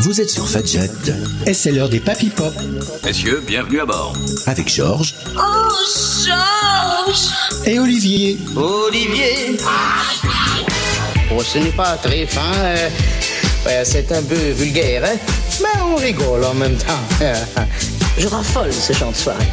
Vous êtes sur Fadjet et c'est l'heure des Papy Pop. Messieurs, bienvenue à bord. Avec Georges. Oh, Georges! Et Olivier. Olivier. Oh, ce n'est pas très fin. C'est un peu vulgaire, hein? Mais on rigole en même temps. Je raffole ce chant de soirée.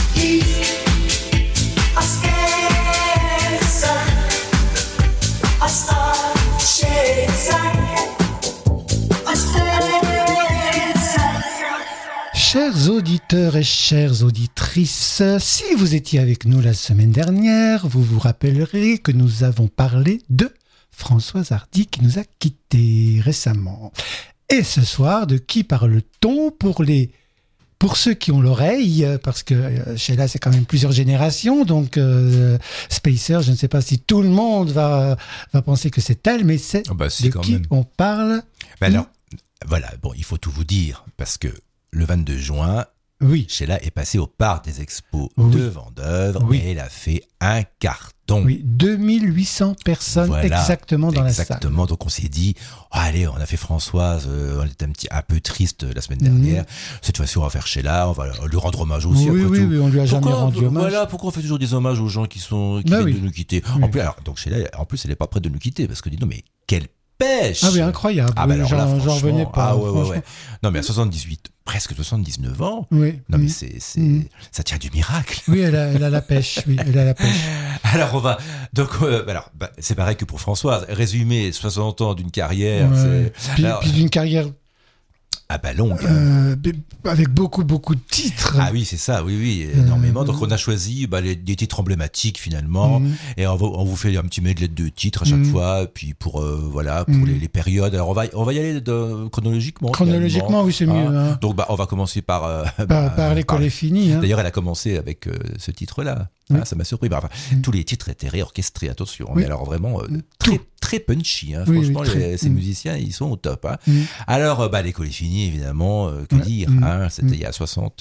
Chers auditeurs et chères auditrices, si vous étiez avec nous la semaine dernière, vous vous rappellerez que nous avons parlé de Françoise Hardy qui nous a quittés récemment. Et ce soir, de qui parle-t-on pour ceux qui ont l'oreille, parce que Sheila, c'est quand même plusieurs générations, donc Spacer, je ne sais pas si tout le monde va penser que c'est elle, mais c'est si, de qui on parle. Alors, voilà, bon, il faut tout vous dire, parce que le 22 juin, oui. Sheila est passée au parc des expos de Vendeuvre et elle a fait un carton. Oui, 2800 personnes exactement dans la salle. Exactement, donc on s'est dit, allez, on a fait Françoise, on était un peu triste la semaine dernière. Cette fois-ci, on va faire Sheila, on va lui rendre hommage aussi. Oui, on lui a jamais rendu hommage. Voilà, pourquoi on fait toujours des hommages aux gens qui viennent de nous quitter. Oui. En plus, alors, donc Sheila, en plus, elle n'est pas prête de nous quitter, parce que dis-nous, mais quelle pêche! Ah oui, incroyable. Ah bah alors là, j'en revenais pas. Ah ouais. Non, mais à 78, presque 79 ans. Oui. Non, mais ça tient du miracle. Oui, elle a la pêche. Oui, elle a la pêche. Alors, on va. Donc, c'est pareil que pour Françoise. Résumer 60 ans d'une carrière. Puis d'une carrière. Ah bah longue. Avec beaucoup de titres. Ah oui, c'est ça, oui, énormément. Donc on a choisi des titres emblématiques finalement, et on vous fait un petit medley de titres à chaque fois, puis pour les périodes. Alors on va y aller chronologiquement. Chronologiquement, oui, c'est mieux. Hein. Donc on va commencer par l'école est finie. Hein. D'ailleurs, elle a commencé avec ce titre-là. Oui. Ça m'a surpris. Tous les titres étaient réorchestrés, attention. Oui. Mais alors vraiment très punchy. Hein. Oui, franchement, ces musiciens, ils sont au top. Hein. Alors, l'école est finie, évidemment. Que dire hein. C'était il y a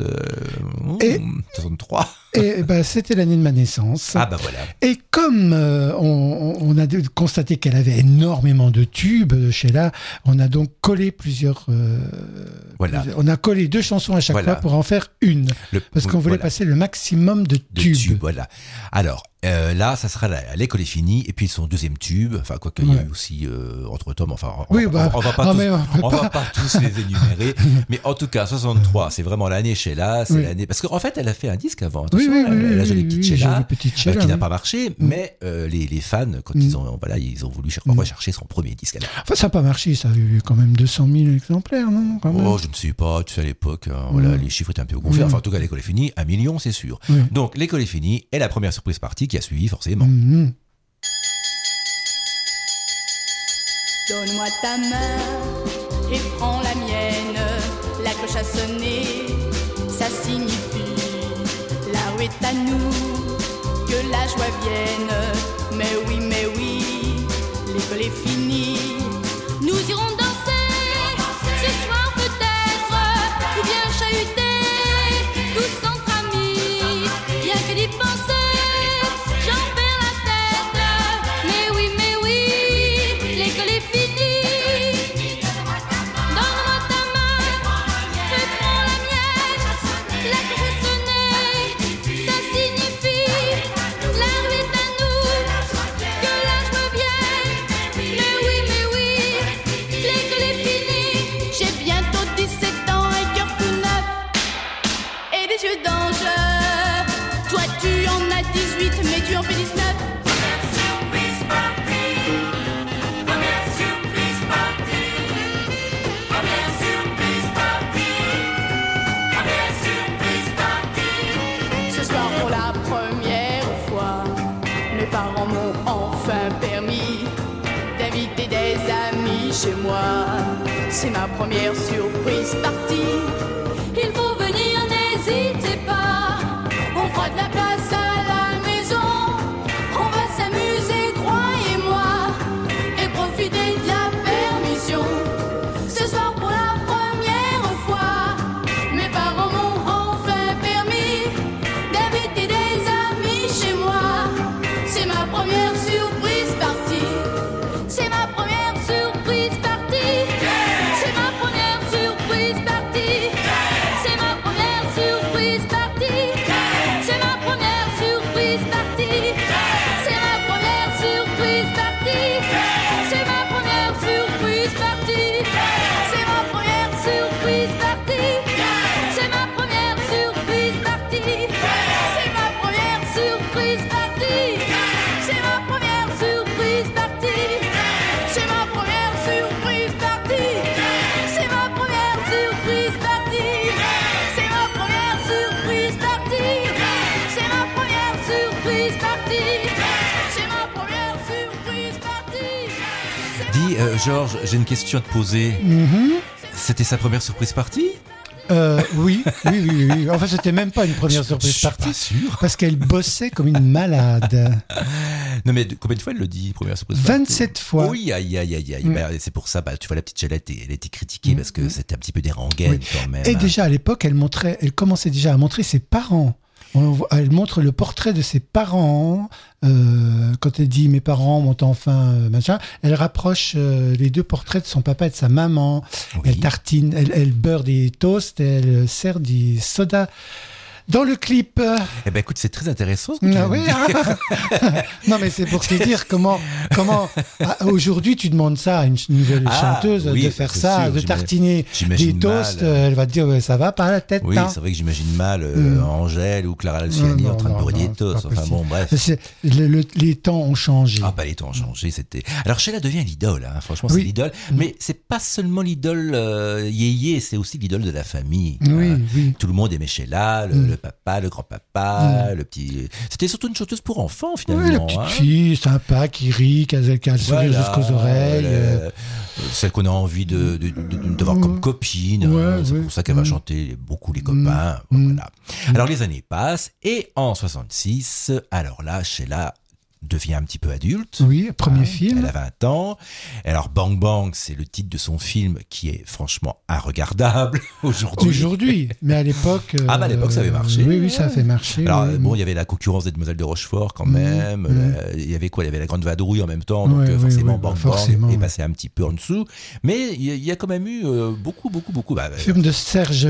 63. Et c'était l'année de ma naissance. Ah voilà. Et comme on a constaté qu'elle avait énormément de tubes, Sheila, on a donc collé plusieurs. On a collé 2 chansons à chaque fois pour en faire une, parce qu'on voulait passer le maximum de tubes. Voilà. Alors. Là, ça sera l'école est finie, et puis son deuxième tube, enfin quoi qu'il y a eu aussi entre-temps, on va pas tous les énumérer, mais en tout cas 63, c'est vraiment l'année Sheila, c'est l'année parce qu'en fait elle a fait un disque avant, la jolie petite Sheila, qui n'a pas marché, mais les fans quand ils ont voulu rechercher son premier disque. Enfin ça n'a pas marché, ça a eu quand même 200 000 exemplaires, non quand même. Je ne sais pas, tu sais à l'époque, les chiffres étaient un peu gonflés. Enfin en tout cas l'école est finie, 1 million c'est sûr. Donc l'école est finie et la première surprise partie qui a suivi forcément. Donne-moi ta main et prends la mienne. La cloche a sonné, ça signifie la rue est à nous, que la joie vienne. Mais oui, l'école est finie. Nous irons danser ce soir peut-être, ou bien chahuter tous entre amis. Rien que d'y penser. Chez moi, c'est ma première surprise partie. Il faut venir, n'hésitez pas. On fera de la place à la maison. On va s'amuser, croyez-moi, et profiter de la permission. Ce soir pour la première fois, mes parents m'ont enfin permis d'inviter des amis chez moi. C'est ma première surprise partie. C'est ma première surprise partie. C'est ma première surprise. Dis, Georges, j'ai une question à te poser. C'était sa première surprise party ? Oui. Enfin, c'était même pas une première surprise partie. Pas sûr. Parce qu'elle bossait comme une malade. Non, mais combien de fois elle le dit, première surprise party ? 27 fois. Oui, aïe. Ben, c'est pour ça, tu vois, la petite Chalette, elle était critiquée parce que c'était un petit peu des rengaines quand même. Et déjà, à l'époque, elle commençait déjà à montrer ses parents. Elle montre le portrait de ses parents. Quand elle dit « mes parents m'ont enfin... » machin, elle rapproche les deux portraits de son papa et de sa maman. Oui. Elle tartine, elle beurre des toasts, elle sert du soda. Dans le clip... Eh ben écoute, c'est très intéressant ce que tu viens de dire. Non, mais c'est pour te dire comment aujourd'hui tu demandes ça à une nouvelle chanteuse de faire ça, sûr, de tartiner des toasts. Elle va te dire ça va pas la tête. Oui, c'est vrai que j'imagine mal Angèle ou Clara Luciani en train de bourrer des toasts. Enfin bon, bref. Les temps ont changé. Ah bah les temps ont changé. Alors Sheila devient l'idole. Hein. Franchement, c'est l'idole. Mais c'est pas seulement l'idole yéyé, c'est aussi l'idole de la famille. Oui. Tout le monde aimait Sheila. Le papa, le grand-papa, le petit... C'était surtout une chanteuse pour enfants, finalement. Oui, la petite fille sympa, qui rit, qui a le sourire jusqu'aux oreilles. Celle qu'on a envie de voir comme copine. C'est pour ça qu'elle va chanter beaucoup les copains. Voilà. Alors, les années passent, et en 66, alors là, Sheila devient un petit peu adulte. Oui, premier film. Elle a 20 ans. Alors, Bang Bang, c'est le titre de son film qui est franchement inregardable aujourd'hui. Mais à l'époque... à l'époque, ça avait marché. Oui, ça a fait marcher. Alors, bon, il y avait la concurrence des Demoiselles de Rochefort quand même. Il y avait quoi ? Il y avait la Grande Vadrouille en même temps. Donc, forcément, Bang Bang est passé un petit peu en dessous. Mais il y a quand même eu beaucoup... film de Serge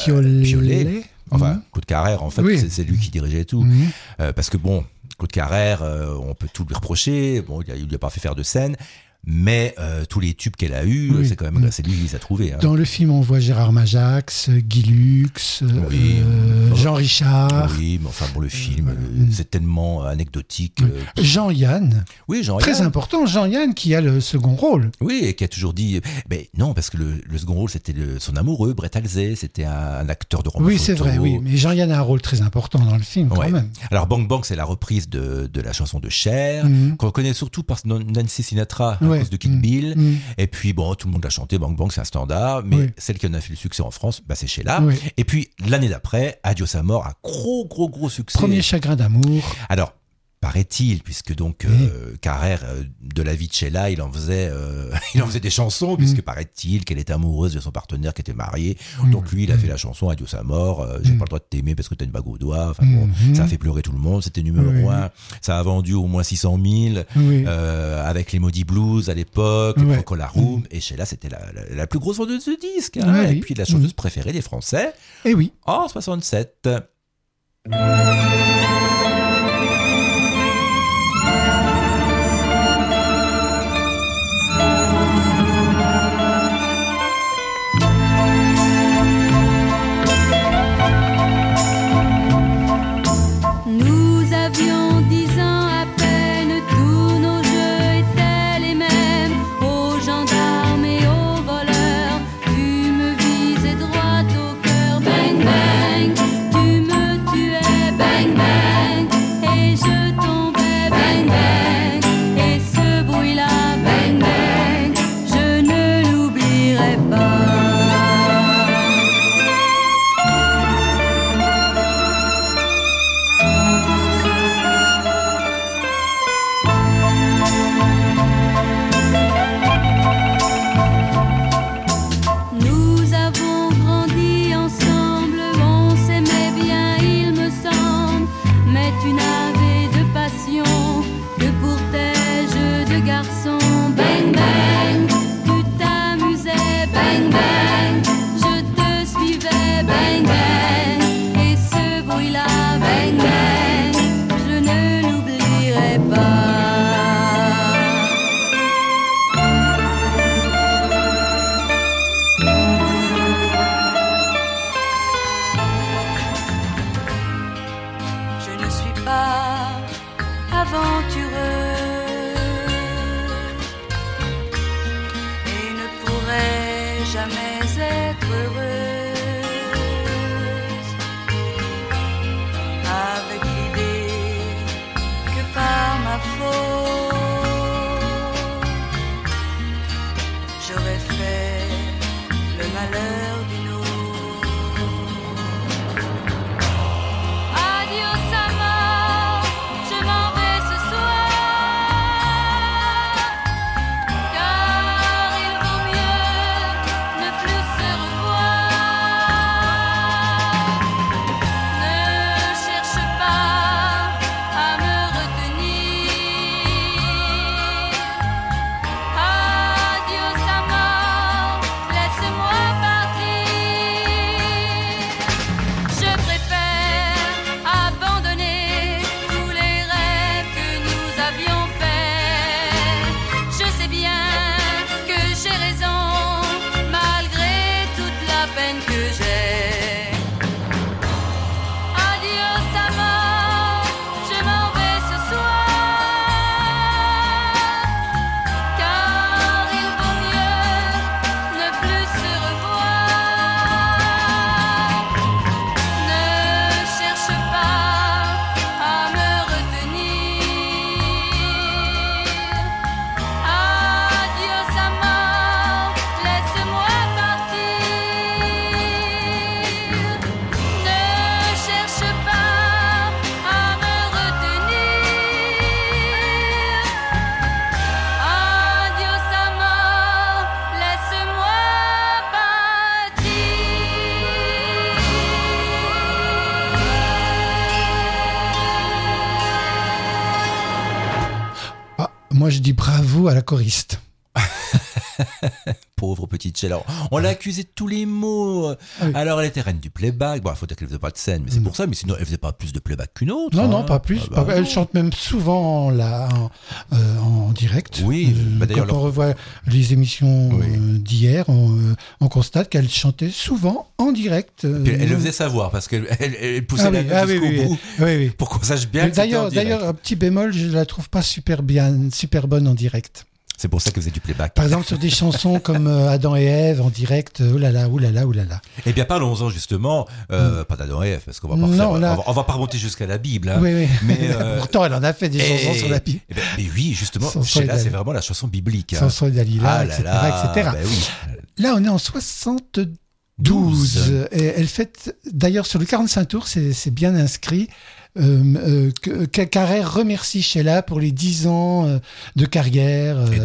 Piollet. Enfin, Claude Carrère, en fait, c'est lui qui dirigeait tout. Parce que bon... Claude Carrère, on peut tout lui reprocher. Bon, il lui a pas fait faire de scène, mais tous les tubes qu'elle a eus, c'est quand même c'est lui qui les a trouvés. Hein. Dans le film, on voit Gérard Majax, Guy Lux, Jean Richard. Oui, mais enfin bon, le film, c'est tellement anecdotique. Jean-Yann. Oui, Jean-Yann. Très important, Jean-Yann qui a le second rôle. Oui, et qui a toujours dit, mais non, parce que le second rôle, c'était son amoureux, Brett Halsey, c'était un acteur de roman. Oui, c'est vrai, oui, mais Jean-Yann a un rôle très important dans le film quand même. Alors Bang Bang, c'est la reprise de la chanson de Cher, qu'on connaît surtout par Nancy Sinatra. À cause de Kill Bill. Et puis, bon, tout le monde l'a chanté, Bang Bang, c'est un standard. Mais celle qui en a fait le succès en France, c'est Sheila. Et puis, l'année d'après, Adios Amor, un gros succès. Premier chagrin d'amour. Alors, paraît-il, puisque donc Carrère, de la vie de Sheila, il en faisait des chansons, puisque paraît-il qu'elle était amoureuse de son partenaire qui était marié. Donc lui, il a fait la chanson Adios Amor, j'ai pas le droit de t'aimer parce que t'as une bague au doigt. Enfin bon, ça a fait pleurer tout le monde. C'était numéro 1. Ça a vendu au moins 600 000 avec les Maudits Blues à l'époque, le Procol Harum. Et Sheila, c'était la plus grosse vendeuse de disques. Hein, et puis la chanteuse préférée des Français. Et oui. En 67. le malheur d'une autre. Adios amant, je m'en vais ce soir, car il vaut mieux ne plus se revoir. Ne cherche pas à me retenir. Adios amant, laisse-moi partir. Je préfère abandonner tous les rêves que nous avions faits. Je sais bien que j'ai raison, malgré toute la peine que j'ai. Adios amant, je m'en vais ce soir, car il vaut mieux ne plus se revoir. Ne cherche pas à me retenir. Adios amant, laisse-moi partir. Ne cherche pas à me retenir. Adios amant, laisse-moi partir. Ah, moi, je dis bravo à la choriste. Pauvre petite Sheila. On l'a accusée de tous les maux. Ah oui. Alors, elle était reine du playback. Bon, il faut dire qu'elle faisait pas de scène, mais c'est pour ça. Mais sinon, elle faisait pas plus de playback qu'une autre. Non, hein. non, pas plus. Ah bah Elle non. chante même souvent là, en direct. Oui, bah d'ailleurs, quand on revoit les émissions Oui. d'hier, on constate qu'elle chantait souvent en direct. Puis elle le faisait savoir parce qu'elle elle poussait la note jusqu'au bout oui. pour qu'on sache bien que c'était en direct. D'ailleurs, un petit bémol, je la trouve pas super bonne en direct. C'est pour ça qu'elle faisait du playback. Par exemple, sur des chansons comme Adam et Ève en direct, oh là là. Eh bien, parlons-en justement, pas d'Adam et Ève, parce qu'on va pas refaire- Non, là- on va pas remonter jusqu'à la Bible. Hein. Oui. Mais, Pourtant, elle en a fait des chansons sur la Bible. Eh ben, mais oui, justement, Samson et Sheila, Dalila. c'est vraiment la chanson biblique. Hein. Samson et Dalila, Ah là etc., là, etc. ben oui. Là, on est en 72. Et elle fête, d'ailleurs, sur le 45 tours, c'est bien inscrit. Carrère remercie Sheila pour les 10 ans de carrière Et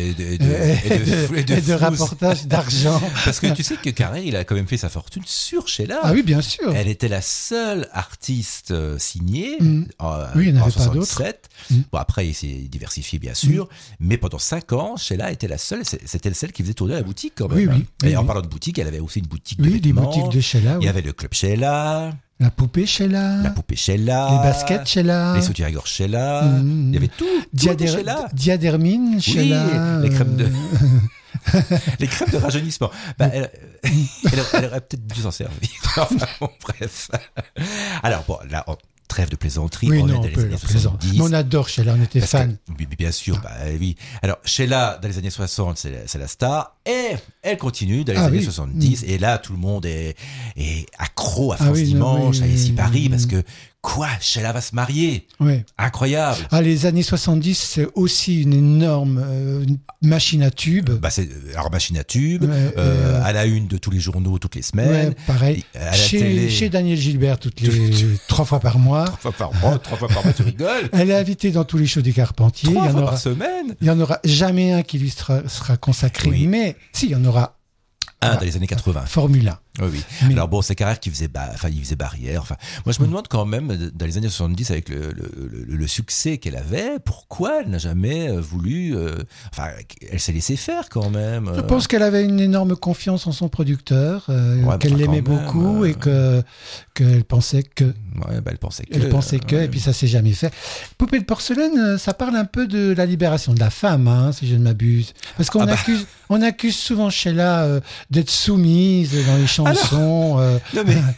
et de rapportage d'argent. Parce que tu sais que Carrère, il a quand même fait sa fortune sur Sheila. Ah oui, bien sûr. Elle était la seule artiste signée Oui, il n'y en en avait pas 67. Bon, après, il s'est diversifié, bien sûr. Mais pendant 5 ans, Sheila était la seule. C'était celle qui faisait tourner la boutique, quand même. Oui, oui. Et Oui, en oui. parlant de boutique, elle avait aussi une boutique de Oui, des vêtements. boutiques de Sheila. Il Oui. y avait le club Sheila, La poupée Sheila. la poupée Sheila, Les baskets Sheila. les soutiens-gorge Sheila. Il y avait tout. Tout de Sheila. Diadermine Sheila. Les crèmes de... les crèmes de rajeunissement. Bah, elle aurait peut-être dû s'en servir. Enfin, bon, bref. Alors, bon, là, trêve de plaisanterie. Oui, on non, est dans on les peut années la plaisanter. 70. Mais on adore Sheila, on était Parce que- fans. oui, bien sûr, bah oui. Alors, Sheila, dans les années 60, c'est la star. Et elle continue dans les années 70. Et là, tout le monde est accro à France Dimanche, à Ici Paris, parce que, quoi, Sheila va se marier. Oui. Incroyable. Ah, les années 70, c'est aussi une énorme machine à tube. Bah, alors, machine à tube, Ouais, à la une de tous les journaux, toutes les semaines. Ouais, pareil. À la télé. Chez Daniel Gilbert, toutes les 3 fois par mois. 3 fois par mois, 3 fois par mois, tu rigoles. Elle est invitée dans tous les shows des Carpentiers. 3 fois par semaine. Il n'y en aura jamais un qui lui sera consacré. Oui. Mais si, il y en aura Dans les années 80. Formule 1. Oui. Mais- Alors bon, c'est Carrère qui faisait, il faisait barrière. Enfin, moi, je me demande quand même, dans les années 70, avec le succès qu'elle avait, pourquoi elle n'a jamais voulu. Elle s'est laissée faire quand même. Je pense qu'elle avait une énorme confiance en son producteur, Ouais, qu'elle enfin, l'aimait quand même, beaucoup et qu'elle pensait que. Ouais, elle pensait que. Elle pensait que, et puis ça s'est jamais fait. Poupée de porcelaine, ça parle un peu de la libération de la femme, hein, si je ne m'abuse. Parce qu'on on accuse souvent Sheila d'être soumise dans les chansons. Non mais.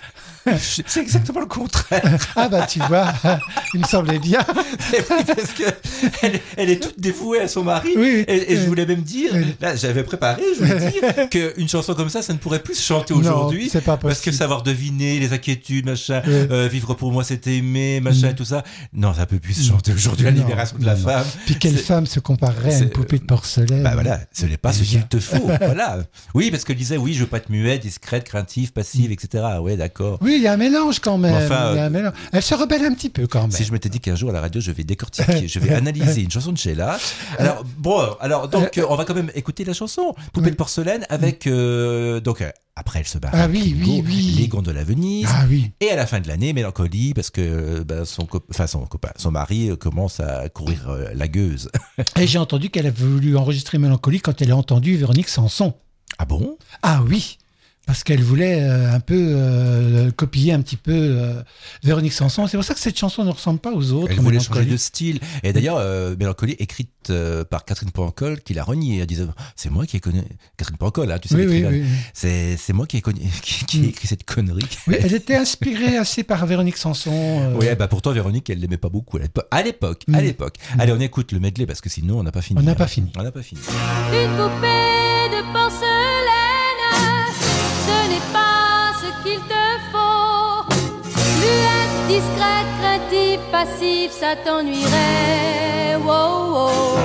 C'est exactement le contraire. Ah bah tu vois, il me semblait bien. Oui, parce que elle est toute dévouée à son mari. Oui, et je voulais même dire, là j'avais préparé, je voulais dire qu'une chanson comme ça ne pourrait plus se chanter aujourd'hui. Non, c'est pas possible. Parce que savoir deviner les inquiétudes, machin, vivre pour moi c'est aimer, machin, tout ça. Non, ça peut plus se chanter aujourd'hui, la libération de la femme. Puis quelle femme se comparerait à une poupée de porcelaine? Bah voilà, ce n'est pas ce qu'il te faut. Voilà. Oui, parce qu'elle disait, oui, je veux pas être muette, discrète, craintive, passive, etc. Ouais, d'accord. Oui, il y a un mélange quand même. Enfin, il y a un mélange. Elle se rebelle un petit peu quand même. Si je m'étais dit qu'un jour à la radio, je vais décortiquer, je vais analyser une chanson de Sheila. Alors, donc, on va quand même écouter la chanson Poupée de porcelaine avec après, elle se barre. Ah oui. Les gondoles à Venise. Ah oui. Et à la fin de l'année, mélancolie parce que son mari commence à courir la gueuse. Et j'ai entendu qu'elle a voulu enregistrer Mélancolie quand elle a entendu Véronique Sanson. Ah bon? Ah oui. Parce qu'elle voulait un peu copier un petit peu Véronique Sanson. C'est pour ça que cette chanson ne ressemble pas aux autres. Elle voulait changer de style. Et d'ailleurs, Mélancolie, écrite par Catherine Pancol, qui l'a renié. Elle disait, c'est moi qui ai connu... Catherine Pancol, hein, tu sais. Oui. C'est moi qui ai écrit cette connerie. Oui, elle était inspirée assez par Véronique Sanson. Oui, pourtant, Véronique, elle l'aimait pas beaucoup à l'époque. Allez, on écoute le medley, parce que sinon, on n'a pas fini. On n'a pas fini. Une poupée de porcelaine, ce n'est pas ce qu'il te faut. Muette, discrète, craintive, passive, ça t'ennuierait. Wow, wow.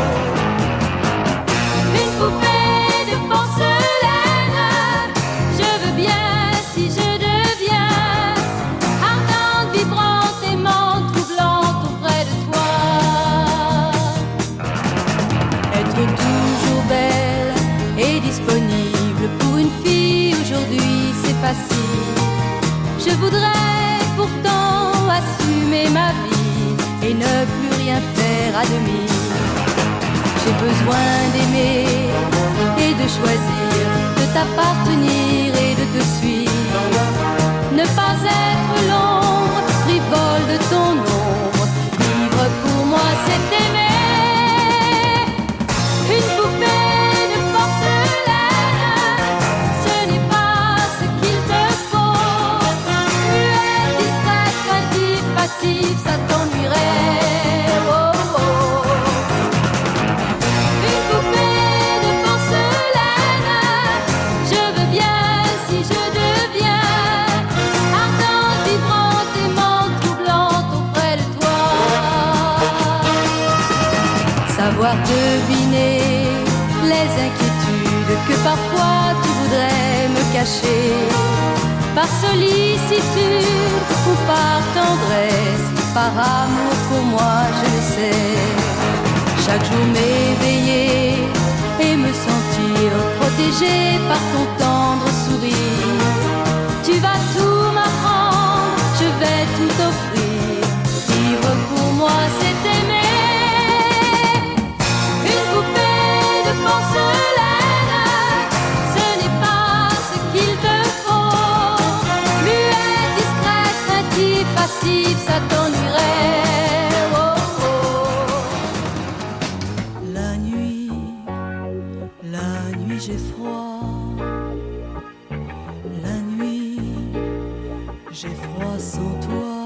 Une poupée de porcelaine, je veux bien si je deviens ardente, vibrante, aimante, troublante auprès de toi. Être toujours belle et disponible pour une fille aujourd'hui, c'est facile. Je voudrais pourtant assumer ma vie et ne plus rien faire à demi. J'ai besoin d'aimer et de choisir, de t'appartenir et de te suivre. Ne pas être l'ombre frivole de ton ombre. Vivre pour moi, c'est aimer. Une poupée de porcelaine, ce n'est pas ce qu'il te faut. Muette, discrète, craintive, passive, ça t'ennuierait. Oh, oh. Une poupée de porcelaine, je veux bien si je deviens ardente, vibrante, aimante, troublante auprès de toi. Savoir deviner les inquiétudes que parfois tu voudrais me cacher, par sollicitude ou par tendresse, par amour pour moi, je le sais. Chaque jour m'éveiller et me sentir protégée par ton tendre sourire. Tu vas tout m'apprendre, je vais tout offrir. Vivre pour moi, c'est aimer. Une poupée de porcelaine, ce n'est pas ce qu'il te faut. Muette, discrète, craintive, passive, ça t'ennuierait. Oh, oh. La nuit, j'ai froid. La nuit, j'ai froid sans toi.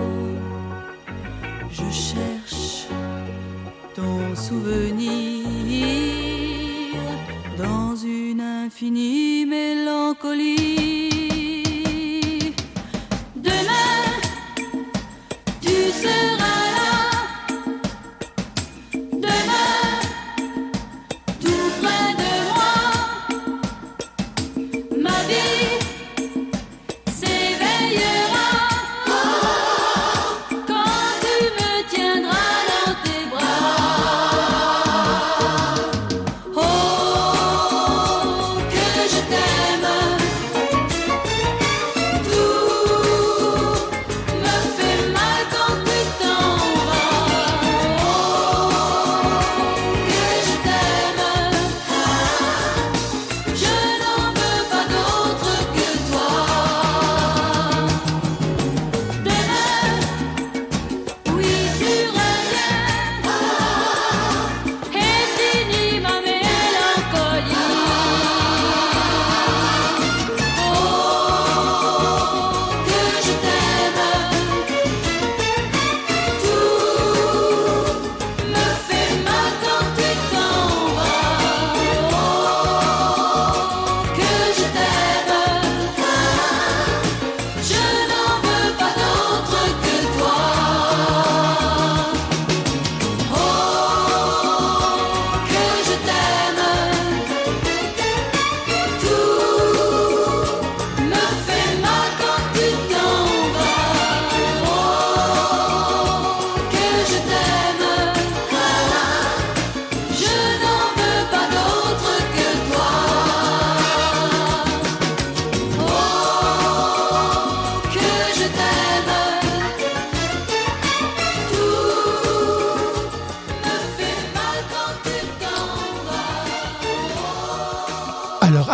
Je cherche ton souvenir dans une infinie mélancolie. Demain, tu seras là. Demain, tout près de moi. Ma vie s'éveillera quand tu me tiendras dans tes bras. Oh, que je t'aime.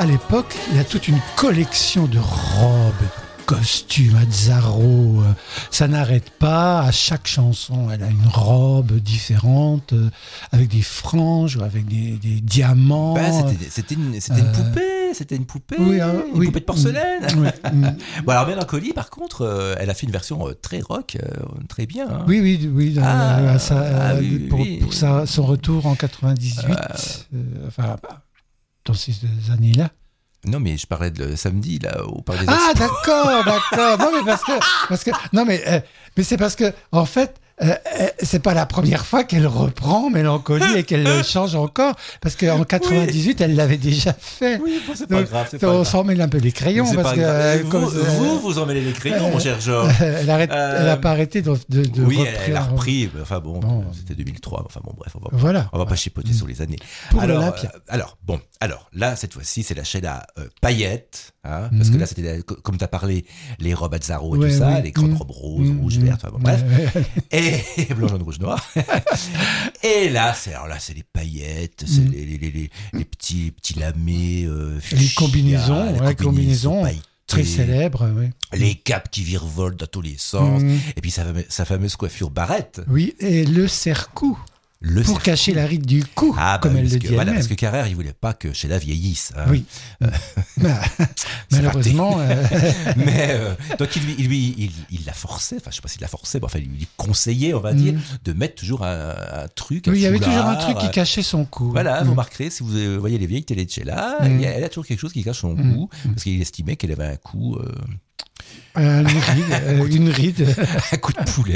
à l'époque, il y a toute une collection de robes, costumes, Azzaro. Ça n'arrête pas. À chaque chanson, elle a une robe différente, avec des franges, avec des diamants. C'était une poupée. C'était une poupée. Une poupée de porcelaine. Bon, alors Mélancolie, par contre, elle a fait une version très rock, très bien. Hein. Oui. Pour son retour en 98. Dans ces années-là. Non, mais je parlais de samedi, là, au Parc des Expos. D'accord. Non, mais mais c'est parce que, en fait, c'est pas la première fois qu'elle reprend Mélancolie et qu'elle le change encore, parce qu'en 98, elle l'avait déjà fait. Oui, bon, c'est pas grave. On s'en mêle un peu les crayons. C'est parce pas que, grave. Vous en mêlez les crayons, mon cher Georges. Elle a pas arrêté de oui, elle a repris. Enfin bon, c'était 2003. Enfin bon, bref, on va pas chipoter sur les années. Pour l'Olympia. Alors, là, cette fois-ci, c'est la Sheila paillettes. Hein, parce que là, c'était, comme tu as parlé, les robes Azzaro et tout ça, les grandes robes roses, rouges, vertes, enfin bon, bref. Et blanc, jaune, rouge, noir. Et là, c'est les paillettes, c'est les petits lamés, les combinaisons très célèbres, oui. Les capes qui virevoltent dans tous les sens, et puis sa fameuse coiffure barrette. Oui, et le serre-cou. Pour cacher la ride du cou, comme elle le dit elle-même. Parce que Carrère, il voulait pas que Sheila vieillisse. Hein. Oui. Malheureusement. Mais donc il la forçait. Enfin, je sais pas s'il la forçait. Enfin, il lui conseillait, on va dire, de mettre toujours un truc. Oui, il y avait toujours un truc qui cachait son cou. Voilà, vous remarquerez, si vous voyez les vieilles télés de Sheila, elle a toujours quelque chose qui cache son cou, parce qu'il estimait qu'elle avait un cou. Une ride. Un coup de poulet.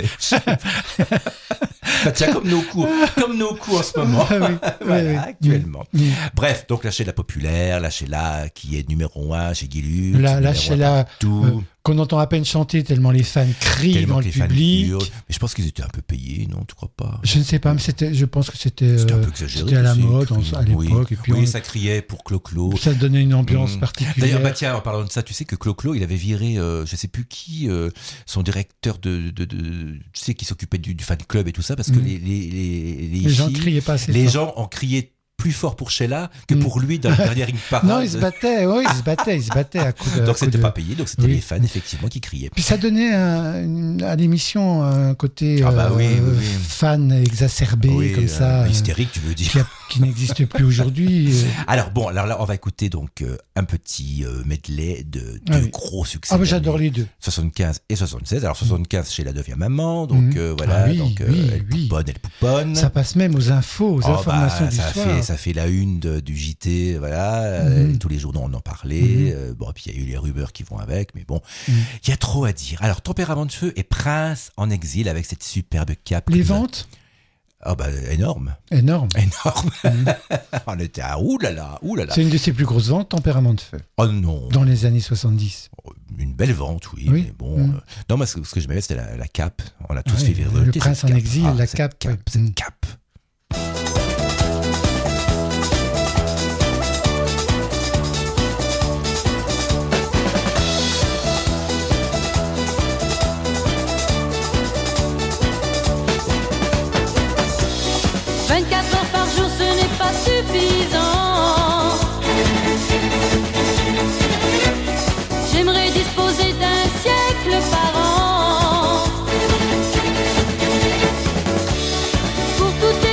Bah tiens, comme nos coups en ce moment. Actuellement. Bref, donc la Sheila populaire, la Sheila qui est numéro 1 chez Guy-Luc. La Sheila qu'on entend à peine chanter tellement les fans crient dans le public. Mais je pense qu'ils étaient un peu payés, non? Tu crois pas? Je ne sais pas, mais je pense que c'était un peu exagéré. C'était à la mode à l'époque. Et puis ça criait pour Clo-Clo. Ça donnait une ambiance particulière. D'ailleurs, tiens, en parlant de ça, tu sais que Clo-Clo, il avait viré, je sais plus qui, son directeur tu sais, qui s'occupait du fan club et tout ça, parce que les gens criaient pas assez fort. Les gens ont crié plus fort pour Sheila que pour lui dans la dernière ring parade. Non, ils se battaient à coups de... Donc c'était pas payé, donc c'était les fans effectivement qui criaient. Puis ça donnait à l'émission un côté fan exacerbé comme ça. Hystérique, tu veux dire. Qui n'existe plus aujourd'hui. Alors là, on va écouter donc un petit medley de deux gros succès. Ah, mais j'adore les deux. 75 et 76. Alors 75, Sheila devient maman, donc voilà, elle pouponne. Ça passe même aux infos, aux informations du soir. Ça fait la une du JT, voilà. Tous les journaux en parlaient. Bon, puis il y a eu les rumeurs qui vont avec, mais bon, il y a trop à dire. Alors, Tempérament de feu et Prince en exil avec cette superbe cape. Les ventes? Énorme. On était à oulala. C'est une de ses plus grosses ventes, Tempérament de feu. Oh non. Dans les années 70. Une belle vente, oui. Mais bon. Non, moi, ce que j'aimais, c'était la cape. On a tous fait virevolter. Le Prince en exil, la cape. Cette cape. J'aimerais disposer d'un siècle par an pour toute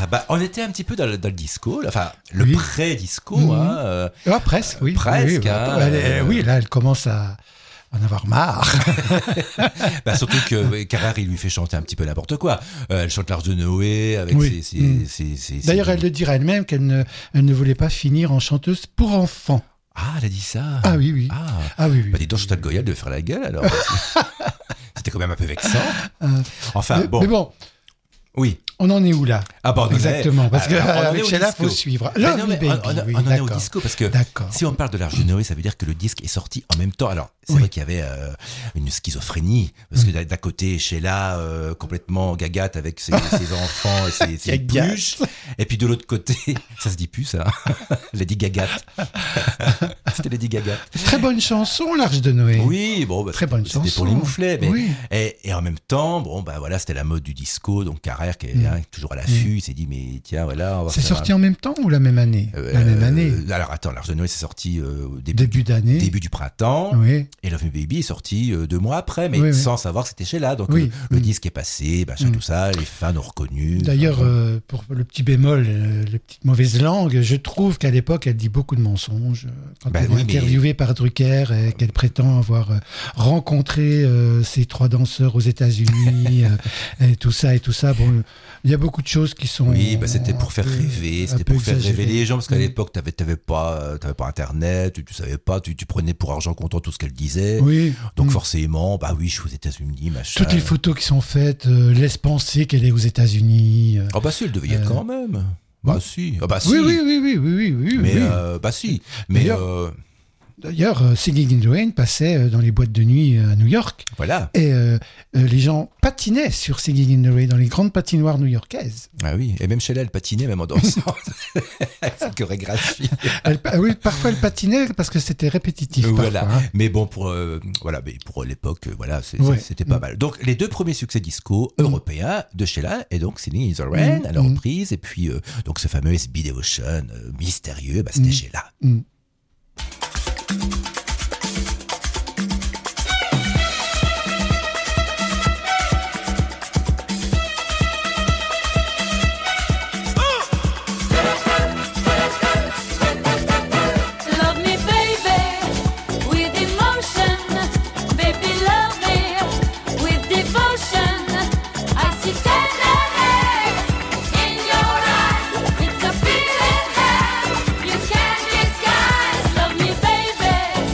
on était un petit peu dans le disco, enfin le pré-disco. Presque, oui. Presque. Oui, là, elle commence à en avoir marre. Surtout que Carrère, il lui fait chanter un petit peu n'importe quoi. Elle chante l'Arche de Noé avec ses D'ailleurs, elle le dira elle-même qu'elle ne voulait pas finir en chanteuse pour enfants. Ah, elle a dit ça. Ah oui. Oui. Dis donc, Chantal Goya devait faire la gueule alors. C'était quand même un peu vexant. Mais bon. Oui. On en est où là ? Exactement, parce qu'avec Sheila, il faut suivre. On en est au disco, parce que si on parle de l'Arche de Noé, ça veut dire que le disque est sorti en même temps. Alors, c'est vrai qu'il y avait une schizophrénie, parce que d'un côté, Sheila, complètement gagate avec ses enfants et ses peluches, et puis de l'autre côté, ça se dit plus ça, Lady Gagate. C'était Lady Gagate. Très bonne chanson, l'Arche de Noé. Oui, très bonne chanson. C'était pour les mouflets, mais et en même temps, c'était la mode du disco, donc Carrère qui est toujours à l'affût, il s'est dit mais tiens voilà. C'est sorti en même temps ou la même année ? La même année. Alors attends, l'Arche de Noé c'est sorti début d'année, début du printemps, et Love Me Baby est sorti 2 mois après, mais sans savoir que c'était Sheila. Donc le disque est passé, tout ça, les fans ont reconnu. D'ailleurs, pour le petit bémol, les petites mauvaises langues, je trouve qu'à l'époque elle dit beaucoup de mensonges. Quand elle est interviewée par Drucker et qu'elle prétend avoir rencontré ces 3 danseurs aux États-Unis et tout ça. Bon, il y a beaucoup de choses qui sont. Oui, c'était pour faire rêver, c'était pour faire rêver les gens, parce qu'à l'époque, t'avais pas Internet, tu savais pas, tu prenais pour argent comptant tout ce qu'elle disait. Oui. Donc forcément, je suis aux États-Unis, machin. Toutes les photos qui sont faites laissent penser qu'elle est aux États-Unis. Si, elle devait y être quand même. Si. Oui. Mais si. Mais. D'ailleurs, Singing in the Rain passait dans les boîtes de nuit à New York. Voilà. Et les gens patinaient sur Singing in the Rain dans les grandes patinoires new-yorkaises. Ah oui, et même Sheila, elle patinait même en dansant. Cette chorégraphie. Parfois elle patinait parce que c'était répétitif. Voilà. Parfois, hein. Mais bon, pour l'époque, c'était pas mal. Donc, les 2 premiers succès disco européens de Sheila, et donc Singing in the Rain à la reprise, et puis donc ce fameux SB Devotion mystérieux, c'était Sheila. It's a feeling that you can't disguise. Love me, baby.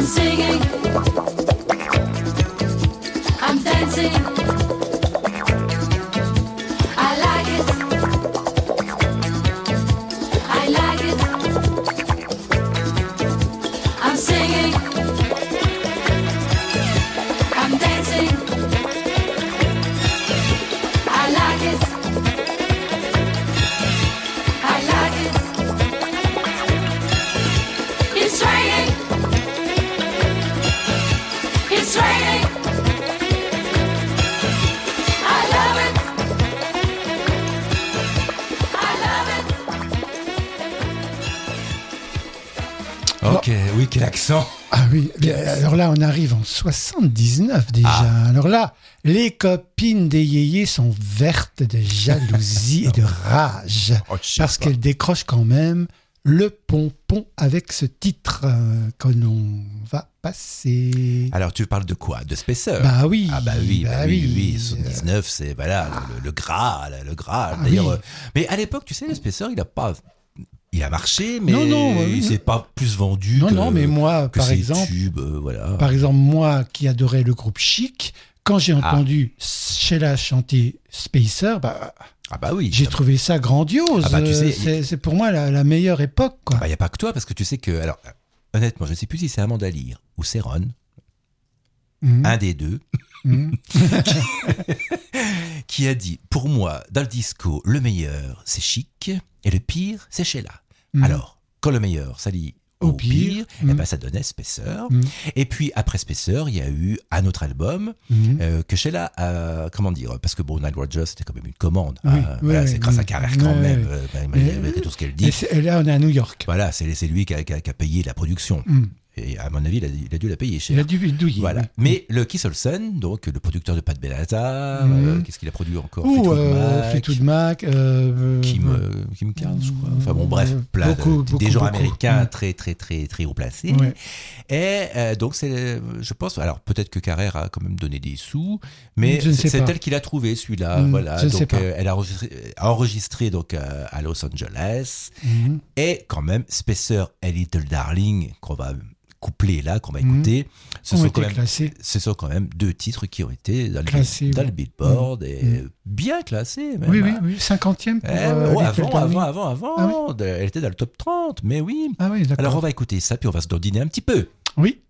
singing, I'm dancing. I like it. I like it. I'm singing, I'm dancing. I like it. I like it. It's raining. It's raining. I love it. I love it. Ok, oui, quel accent. Ah oui, alors là, on arrive en 79 déjà. Alors là, les copines des yéyés sont vertes de jalousie et de rage. Parce qu'elles décrochent quand même le pompon avec ce titre que l'on va passer. Alors, tu parles de quoi? De Spacer? Bah oui. Ah bah oui, oui. 79, c'est voilà, le Graal. D'ailleurs, mais à l'époque, tu sais, le Spacer, il a marché, mais il s'est pas plus vendu que mais moi, que par ses exemple, tubes, voilà. Par exemple, moi qui adorais le groupe Chic, quand j'ai entendu Sheila chanter Spacer, oui. J'ai trouvé ça grandiose. Tu sais, c'est pour moi la meilleure époque, quoi. Il n'y a pas que toi, parce que tu sais que, alors, honnêtement, je ne sais plus si c'est Amanda Lear ou c'est Ron, un des deux, qui a dit, pour moi, dans le disco, le meilleur, c'est Chic, et le pire, c'est Sheila. Alors, quand le meilleur s'allie au pire, ça donnait Spacer. Et puis, après Spacer, il y a eu un autre album que Sheila a, parce que Nile Rodgers, c'était quand même une commande. C'est grâce à Carrère quand même, malgré tout ce qu'elle dit. Et là, on est à New York. Voilà, c'est lui qui a payé la production. Et à mon avis, il a dû la payer cher. Il a dû douiller. Voilà. Mais le Keith Olsen, donc le producteur de Pat Benatar, qu'est-ce qu'il a produit encore? Fleetwood Mac. Kim Carnes, je crois. Enfin bon, bref, des gens américains très, très, très, très haut placés. Ouais. Et donc, je pense, alors peut-être que Carrère a quand même donné des sous, mais c'est elle qui l'a trouvé, celui-là. Voilà. Donc, elle a enregistré donc, à Los Angeles. Et quand même, Spacer et Little Darling, qu'on va couplés là qu'on va écouter, ce sont quand même deux titres qui ont été dans le Billboard et bien classés même. Oui, 50e pour avant, elle était dans le top 30, mais oui. Alors on va écouter ça puis on va se dandiner un petit peu. Oui.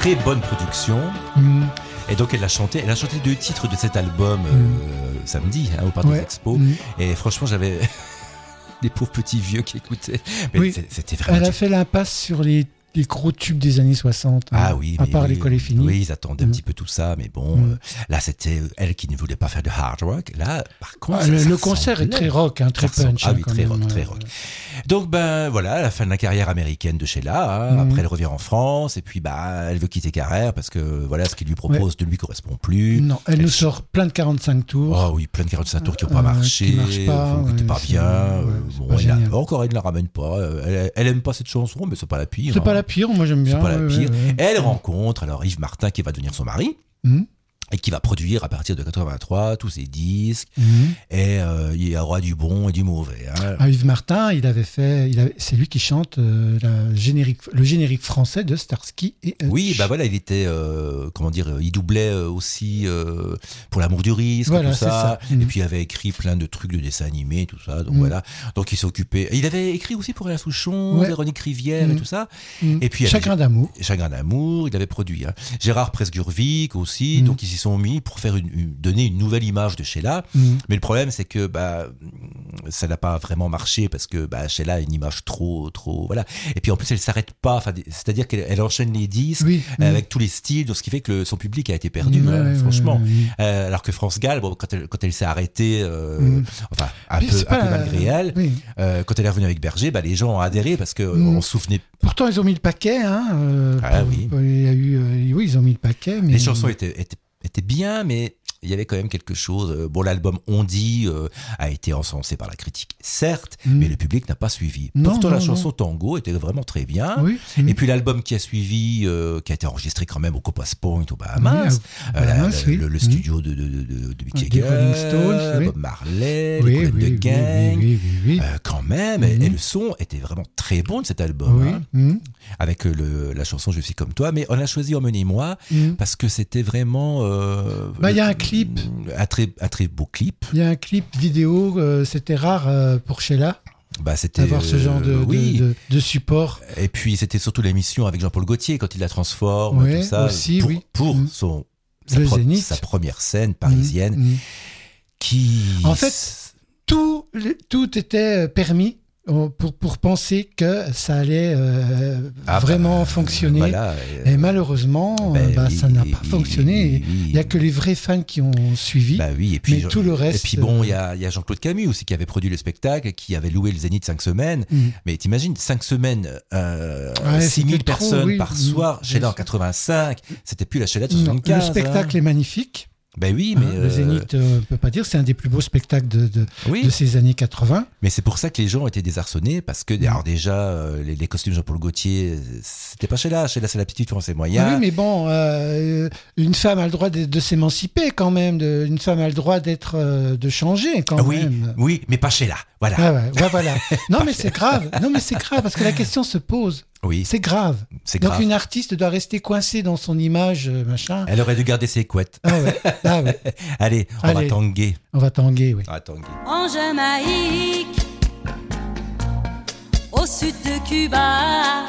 très bonne production. Et donc elle a chanté 2 titres de cet album samedi au Parc des Expos. Et franchement, j'avais des pauvres petits vieux qui écoutaient. Mais c'était vraiment. Elle a fait l'impasse sur les gros tubes des années 60. Ah oui, à part l'école est finie. Oui, ils attendaient un petit peu tout ça, mais bon, là c'était elle qui ne voulait pas faire de hard rock. Là, par contre, le concert est très rock, très punch. Ah oui, très rock. Donc voilà, à la fin de la carrière américaine de Sheila, après elle revient en France et puis elle veut quitter Carrère parce que voilà, ce qu'il lui propose ne lui correspond plus. Non, elle nous sort plein de 45 tours. Ah oui, plein de 45 tours qui n'ont pas marché, qui marchent pas, qui n'étaient pas bien. Pas elle ne la ramène pas. Elle aime pas cette chanson, mais c'est pas la pire. C'est pas la pire, moi j'aime bien. C'est pas la pire. Elle rencontre alors Yves Martin qui va devenir son mari. Et qui va produire à partir de 83 tous ses disques. Et il y aura du bon et du mauvais. Yves Martin, c'est lui qui chante le générique français de Starsky et Hutch. Oui, voilà, il était, il doublait aussi pour l'amour du risque, tout ça. Et puis il avait écrit plein de trucs de dessins animés, tout ça. Donc voilà. Donc il s'occupait. Il avait écrit aussi pour Alain Souchon, Véronique Rivière et tout ça. Et puis Chagrin d'amour, il avait produit. Gérard Presgurvic aussi. Donc ils sont mis pour donner une nouvelle image de Sheila. Mais le problème, c'est que ça n'a pas vraiment marché parce que Sheila a une image trop voilà. Et puis en plus, elle s'arrête pas. C'est-à-dire qu'elle enchaîne les disques avec tous les styles, donc ce qui fait que son public a été perdu, franchement. Alors que France Gall, quand elle s'est arrêtée, un peu malgré elle, quand elle est revenue avec Berger, les gens ont adhéré parce que on se souvenait. Pourtant, ils ont mis le paquet. Ils ont mis le paquet. Mais les chansons étaient bien, mais il y avait quand même quelque chose. L'album On dit a été encensé par la critique, certes, mais le public n'a pas suivi. Pourtant, la chanson Tango était vraiment très bien. Et puis l'album qui a suivi, qui a été enregistré quand même au Copos Point, au Bahamas, le studio de Mick Jagger, Bob Marley, les collègues de Gang, quand même. Et le son était vraiment très bon de cet album, avec la chanson Je suis comme toi. Mais on a choisi Emmenez-moi parce que c'était vraiment. Il y a un clip. Un très beau clip. Il y a un clip vidéo, c'était rare pour Sheila. C'était d'avoir ce genre de support. Et puis c'était surtout l'émission avec Jean-Paul Gaultier quand il la transforme, tout ça, aussi, pour sa première scène parisienne. Qui... En fait, tout était permis. Pour penser que ça allait vraiment fonctionner. Et malheureusement, ça n'a pas fonctionné. Il n'y a que les vrais fans qui ont suivi. Et puis, mais tout le reste... Et puis il y a Jean-Claude Camus aussi qui avait produit le spectacle, qui avait loué le Zénith 5 semaines. Mais t'imagines, 5 semaines, 6000 personnes par soir, Sheila en 85, c'était plus la Sheila de 75. Le spectacle est magnifique. Mais le Zénith, on ne peut pas dire, c'est un des plus beaux spectacles de ces années 80. Mais c'est pour ça que les gens étaient désarçonnés, parce que alors déjà, les costumes Jean-Paul Gaultier, c'était pas Sheila, c'est la petite français moyen. Oui, mais bon, une femme a le droit de s'émanciper quand même, une femme a le droit de changer quand même. Oui, mais pas Sheila, voilà. Voilà. Non, mais c'est grave, parce que la question se pose. Oui. C'est grave. Donc une artiste doit rester coincée dans son image, machin. Elle aurait dû garder ses couettes. Allez, on va tanguer. On va tanguer, oui. En Jamaïque, au sud de Cuba,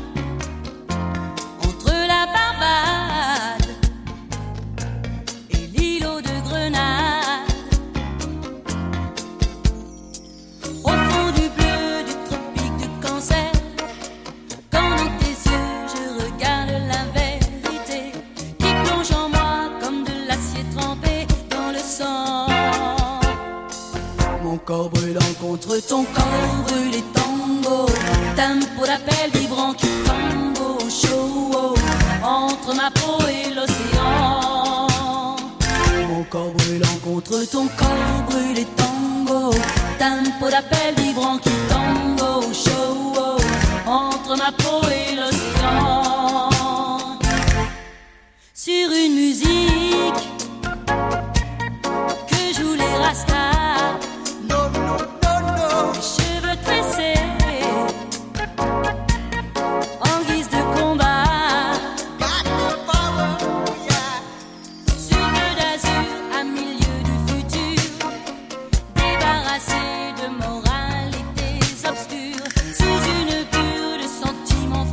entre la Barbade et l'îlot de Grenade, au fond du bleu du tropique du Cancer, quand dans tes yeux je regarde la vérité qui plonge en moi comme de l'acier trempé dans le sang. Mon corps brûlant contre ton corps brûlé tango, tempo d'appel vibrant qui tango chaud entre ma peau et l'océan. Mon corps brûlant contre ton corps brûlé tango, tempo d'appel vibrant qui tango chaud entre ma peau et l'océan. Sur une musique que jouent les rastas, les cheveux tressés en guise de combat, sur le d'azur à milieu du futur, débarrassé de moralités obscures, sous une bulle de sentiments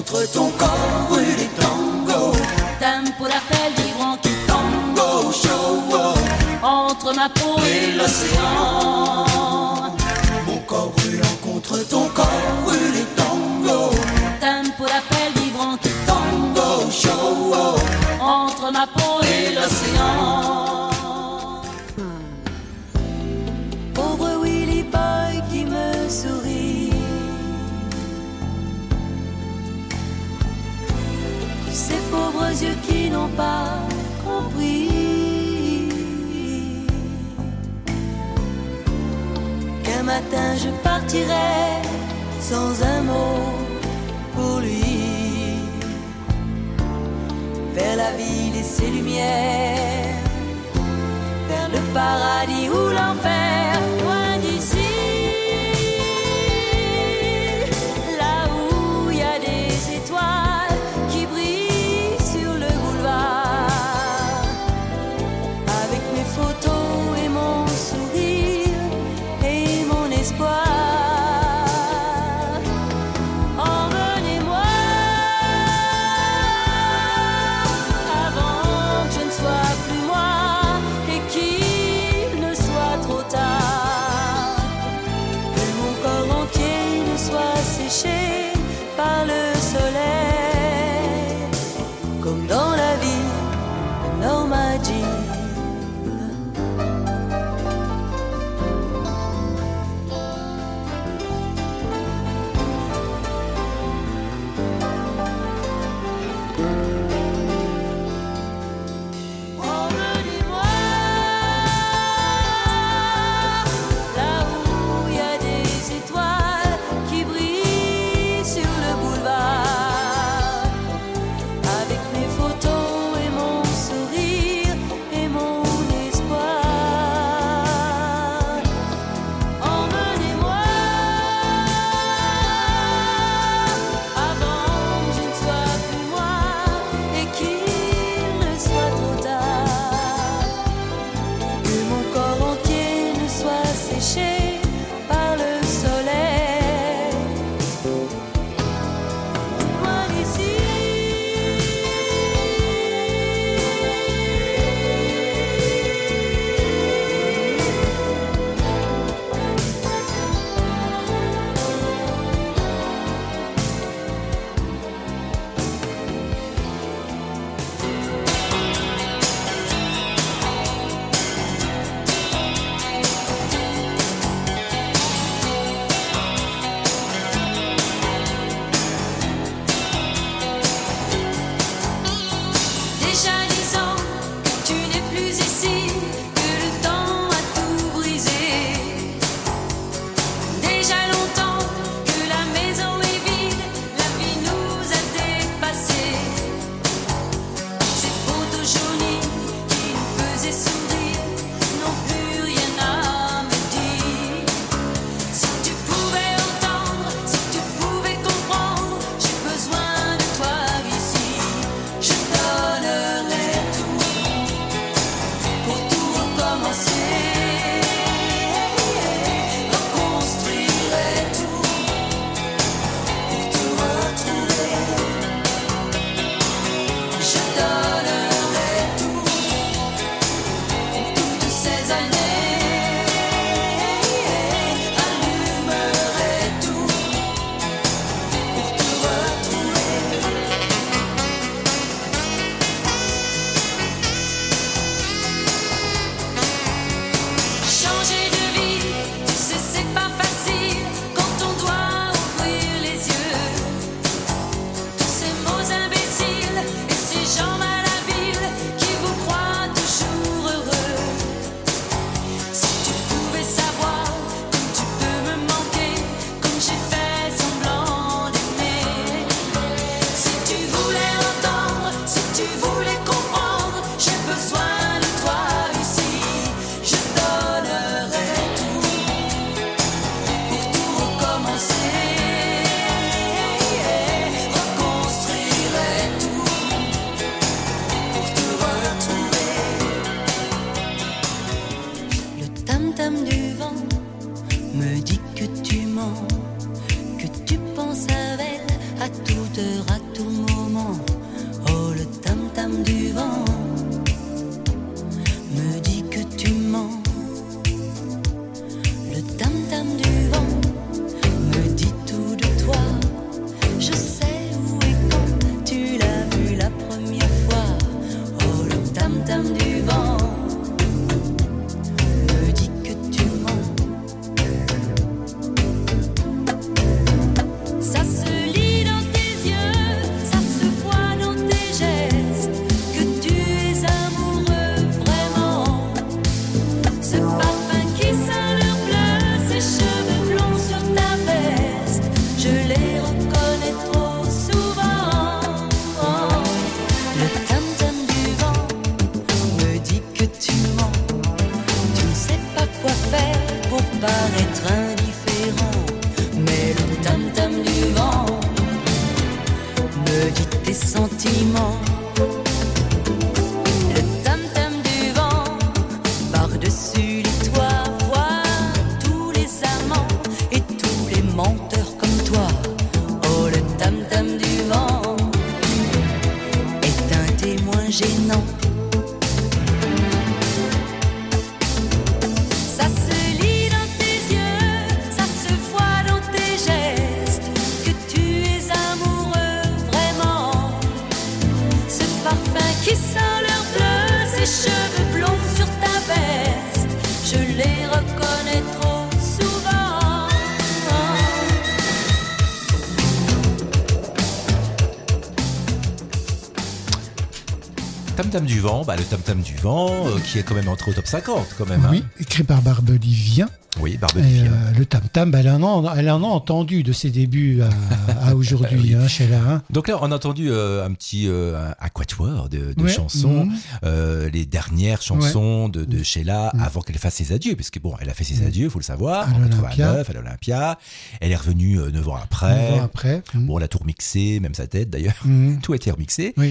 contre ton corps brûlé tango. Tempo d'appel vibrant qui tango show entre ma peau et l'océan. Mon corps brûlant contre ton corps brûlé tango. Tempo d'appel vibrant qui tango show entre ma peau et l'océan. Pauvre Willy Boy qui me sourit, ces pauvres yeux qui n'ont pas compris qu'un matin je partirai sans un mot pour lui, vers la ville et ses lumières, vers le paradis ou l'enfer, loin d'ici. Par le soleil, comme dans la vie de Norma Jean. me dit que tu mens, que tu penses à elle, à tout te raconter. Tam Tam du Vent, le Tam Tam du Vent, qui est quand même entré au top 50, quand même. Oui, écrit par Barbelivien. Oui, Barbelivien. Le Tam Tam, elle en a entendu de ses débuts à aujourd'hui, oui. Sheila. Hein. Donc là, on a entendu un petit quatuor de chansons, les dernières chansons de Sheila avant qu'elle fasse ses adieux, parce que bon, elle a fait ses adieux, il faut le savoir, en 89 à l'Olympia. Elle est revenue 9 ans après. Bon, on a tout remixé, même sa tête d'ailleurs, tout a été remixé. Oui.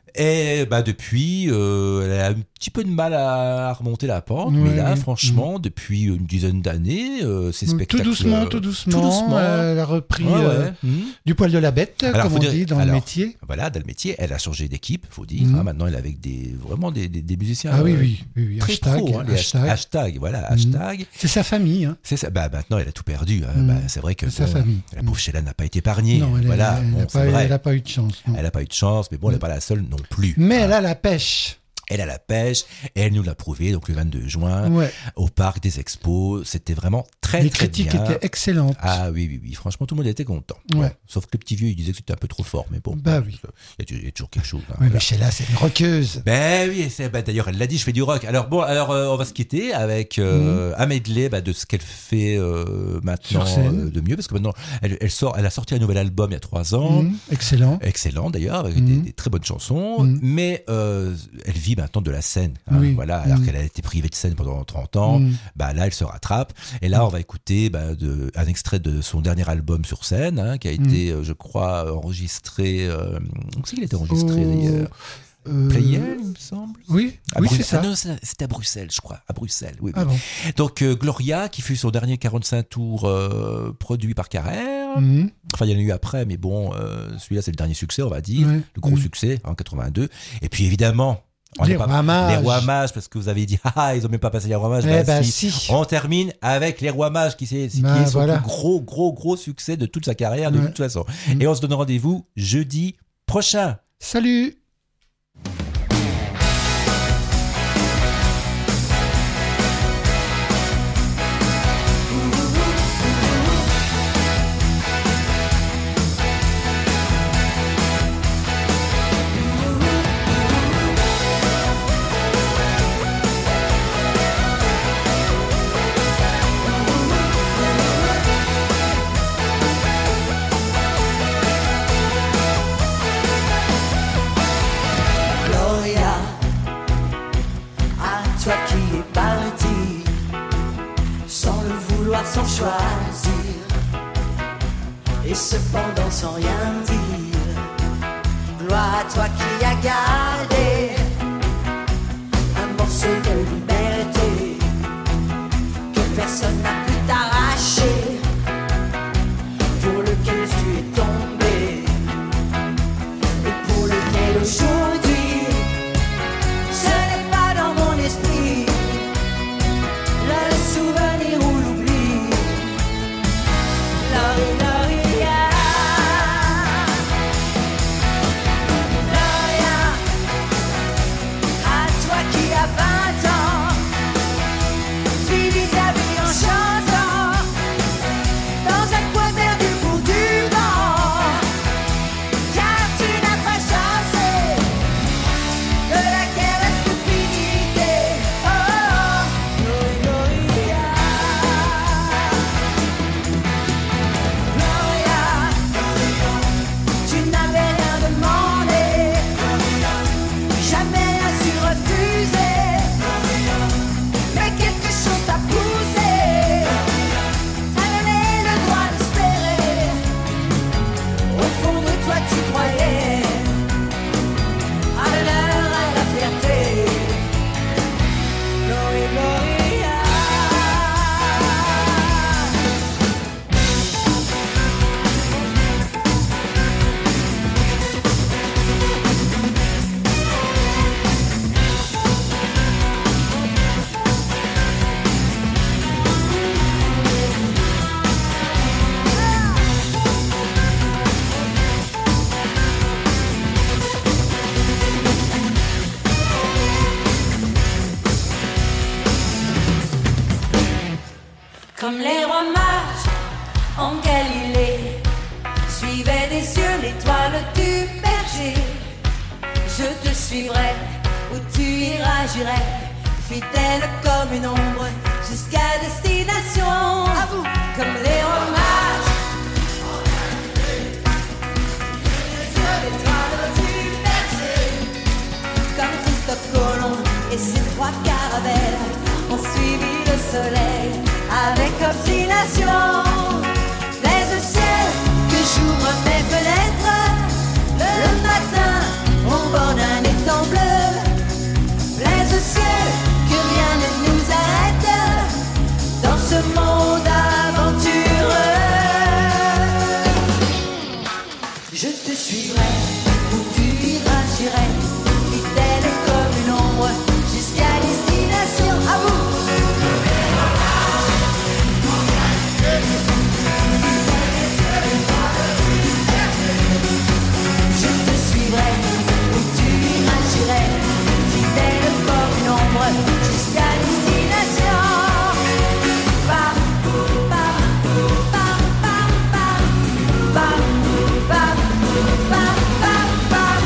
Et depuis, elle a un petit peu de mal à remonter la pente, mais là, franchement, depuis une dizaine d'années, c'est spectaculaire. Tout doucement, elle a repris du poil de la bête, comme on dit dans le métier. Voilà, dans le métier, elle a changé d'équipe, faut dire. Maintenant, elle est avec vraiment des musiciens. Ah oui. Très pro, hashtag. C'est sa famille. Hein. C'est ça. Maintenant, elle a tout perdu. C'est vrai que sa famille. La pauvre Sheila n'a pas été épargnée. Non, elle n'a pas eu de chance. Elle n'a pas eu de chance, mais bon, elle n'est pas la seule non plus. Mais elle a la pêche. Elle a la pêche, et elle nous l'a prouvé, donc le 22 juin, au Parc des Expos. C'était vraiment très bien. Les critiques étaient excellentes. Ah oui, franchement, tout le monde était content. Bon, sauf que le petit vieux, il disait que c'était un peu trop fort, mais bon. Oui. Il y a toujours quelque chose. Hein, mais Sheila, c'est une rockeuse. Oui, d'ailleurs, elle l'a dit, je fais du rock. Alors, on va se quitter avec un medley de ce qu'elle fait maintenant de mieux, parce que maintenant, elle a sorti un nouvel album il y a 3 ans. Excellent, d'ailleurs, avec des très bonnes chansons, mais elle vit maintenant de la scène, alors qu'elle a été privée de scène pendant 30 ans, là elle se rattrape, et là on va écouter un extrait de son dernier album sur scène, qui a été je crois enregistré, où c'est qu'il a été enregistré d'ailleurs? Playel, il me semble. Oui, c'est ça. Non, c'était à Bruxelles, je crois. À Bruxelles, oui. Ah bon. Donc, Gloria, qui fut son dernier 45 tours produit par Carrère. Enfin, il y en a eu après, mais bon, celui-là, c'est le dernier succès, on va dire. Le gros succès, en 82. Et puis, évidemment, les Rois Mages, parce que vous avez dit, ils ont même pas passé les Rois Mages. Si. On termine avec les Rois Mages, qui est son plus gros succès de toute sa carrière, de toute façon. Et on se donne rendez-vous jeudi prochain. Salut! Sans choisir et cependant sans rien dire. Gloire à toi qui as gardé un morceau de liberté que personne n'a pu t'arracher, pour lequel tu es tombé et pour lequel aujourd'hui ce n'est pas dans mon esprit le souvenir ou l'oubli. Comme les rois mages en Galilée suivaient des yeux l'étoile du berger. Je te suivrai où tu iras, j'irai, fidèle comme une ombre, jusqu'à destination. À vous, comme les romages. Sur les toits du berger, comme Christophe Colomb et ses 3 caravelles ont suivi le soleil avec obstination. Laisse le ciel que j'ouvre mes fenêtres le matin au bord d'un étang bleu. Laisse le ciel que rien ne nous arrête dans ce monde aventureux. Je te suivrai où tu iras, j'irai, fidèle comme une ombre, jusqu'à destination. À vous. Je te suivrai où tu iras, j'irai, fidèle comme une ombre, jusqu'à destination. Bam, bam, bam, bam, bam, bam, bam, bam, bam, bam, bam,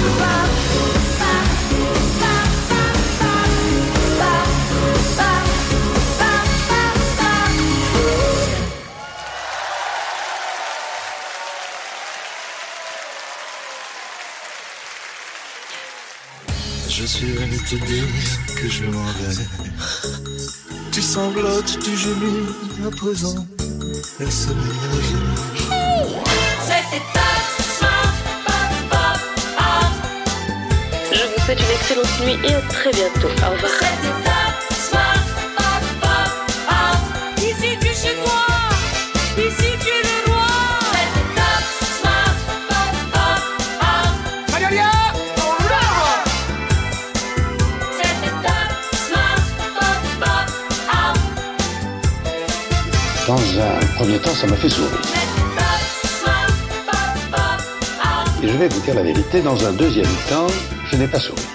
Je suis venu te dire que je m'en vais. Tu sanglotes, tu gémis, à présent, elle se ménage. C'était top, smart, pop, pop, pop. Je vous souhaite une excellente nuit et à très bientôt. Au revoir. C'était top, smart, pop, pop, pop. Ici tu es chez moi, ici tu es le roi. C'était top, smart, pop, pop, pop. Magalia, on l'ouvre. C'était top, smart, pop, pop, pop. Dans un premier temps, ça m'a fait sourire. Et je vais vous dire la vérité, dans un deuxième temps, je n'ai pas souri.